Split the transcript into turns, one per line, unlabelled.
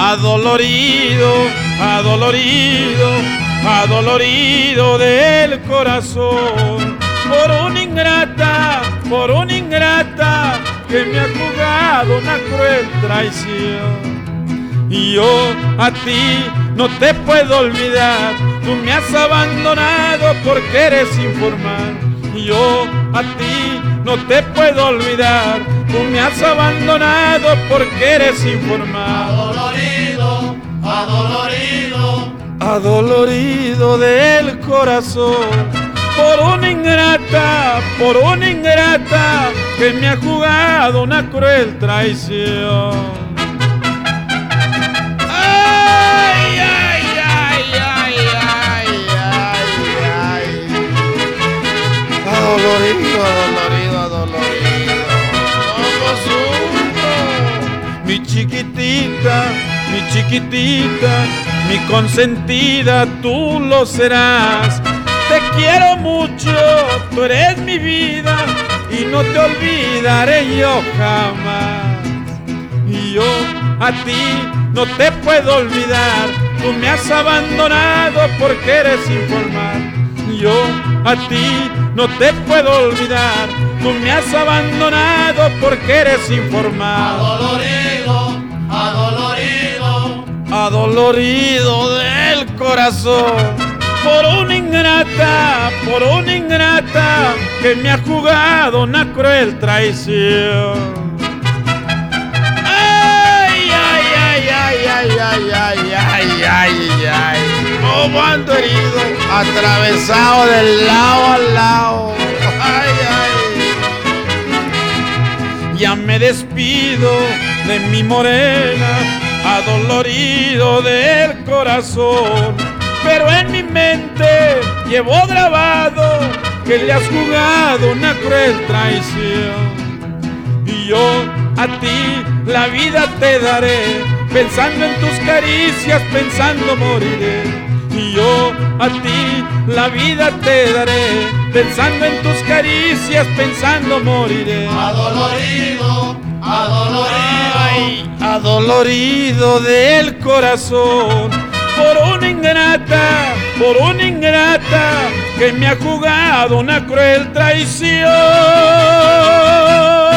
adolorido, adolorido, adolorido del corazón, por una ingrata que me ha jugado una cruel traición. Y yo a ti no te puedo olvidar, tú me has abandonado porque eres informal. Y yo a ti no te puedo olvidar, tú me has abandonado porque eres informal.
Adolorido, adolorido,
adolorido del corazón, por una ingrata que me ha jugado una cruel traición. Ay, ay, ay, ay, ay, ay, ay. Adolorido, adolorido, adolorido. ¿Cómo sufro? Mi chiquitita, mi consentida, tú lo serás. Te quiero mucho, tú eres mi vida y no te olvidaré yo jamás. Y yo a ti no te puedo olvidar, tú me has abandonado porque eres informal. Yo a ti no te puedo olvidar, tú me has abandonado porque eres informal.
adolorido, adolorido,
Adolorido del corazón, por una ingrata que me ha jugado una cruel traición. Ay, ay, ay, ay, ay, ay, ay, ay, ay, ay. Como ando herido, atravesado del lado al lado. Ay, ay. Ya me despido de mi morena, adolorido del corazón, pero en mi mente llevo grabado que le has jugado una cruel traición. Y yo a ti la vida te daré, pensando en tus caricias, pensando moriré. Y yo a ti la vida te daré, pensando en tus caricias, pensando moriré.
adolorido, adolorido,
Ay, adolorido del corazón, por una ingrata que me ha jugado una cruel traición.